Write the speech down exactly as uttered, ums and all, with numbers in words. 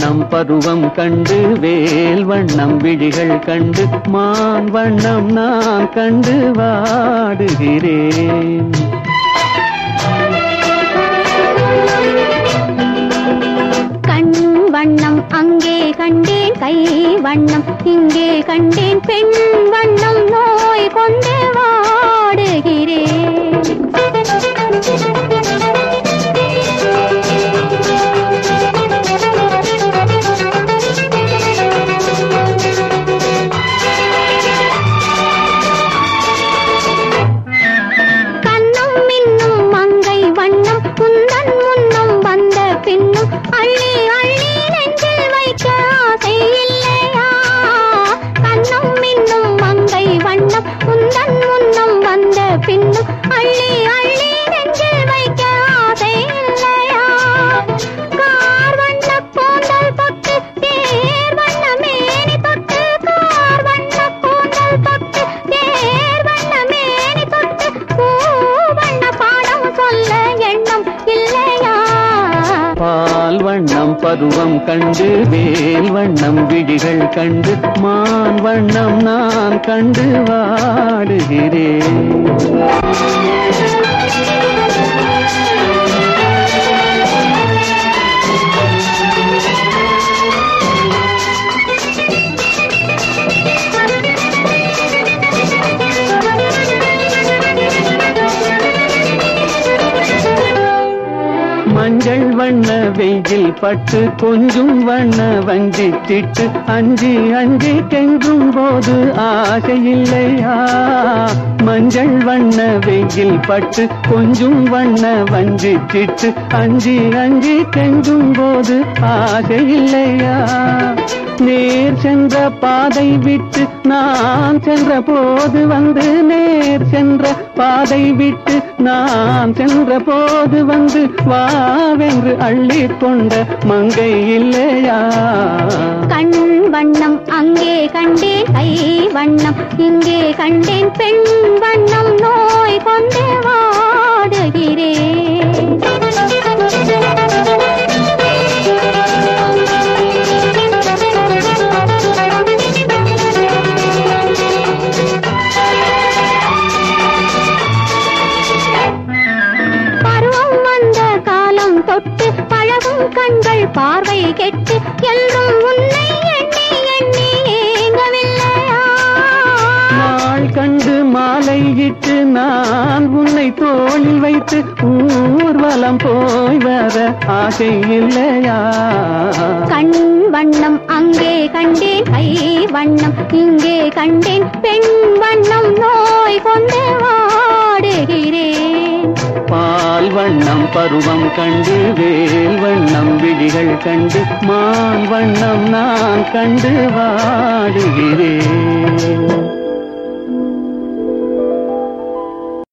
வண்ணம் பருவம் கண்டு வேல் வண்ணம் விழிகள் கண்டு மான் வண்ணம் நான் கண்டு வாடுகிறேன். கண் வண்ணம் அங்கே கண்டேன், கை வண்ணம் இங்கே கண்டேன், பெண் வண்ணம் நோய் கொண்டு வாடுகிறேன். அள்ளி அள்ளி நெஞ்சில் வைக்க ஆசை இல்லையா? கண்ணம் மின்னும் மங்கை வண்ணம் உந்தன் முன்னம் வந்த பின்னும் அள்ளி அள்ளி நெஞ்சில் வைக்க ஆசை இல்லையா? கார் வண்ண கூந்தல் தொட்டு தேர் வண்ண மேனி தொட்டு, கார் வண்ண கூந்தல் தொட்டு தேர் வண்ண மேனி தொட்டு பூ வண்ண பாடம் சொல்ல எண்ணம் இல்லையா? பால் வண்ணம் பருவம் கண்டு வேல் வண்ணம் விழிகள் கண்டு மான் வண்ணம் நான் கண்டு வாடுகிறேன். மஞ்சள் வண்ண வெயில் பட்டு கொஞ்சும் வண்ண வஞ்சி திட்டு அஞ்சி அஞ்சி கென்றும் போது ஆசை இல்லையா? மஞ்சள் வண்ண வெயில் பட்டு கொஞ்சும் வண்ண வஞ்சி திட்டு அஞ்சி அஞ்சி கென்றும் போது ஆசை இல்லையா? நேர் சென்ற பாதை விட்டு நான் சென்ற போது வந்து, நேர் சென்ற பாதை விட்டு நான் சென்ற போது வந்து வாவென்று அள்ளி கொண்ட மங்கை இல்லையா? கண் வண்ணம் அங்கே கண்டேன், கை வண்ணம் இங்கே கண்டேன், பெண் வண்ணம் நோய் கொண்டு வாடுகிறேன். தொட்டு பழகும் கண்கள் பார்வை கெட்டு எல்லும் உன்னை எண்ணி எண்ணி ஏங்கவில்லையா? நாள் கண்டு மாலையிட்டு நான் உன்னை தோளில் வைத்து ஊர்வலம் போய் வர ஆசை இல்லையா? கண் வண்ணம் அங்கே கண்டேன், கை வண்ணம் இங்கே கண்டேன், பெண் வண்ணம் நோய் கொண்டு வாடுகிறேன். பால் வண்ணம் பருவம் கண்டு வேல் வண்ணம் விழிகள் கண்டு மான் வண்ணம் நான் கண்டு வாடுகிறேன்.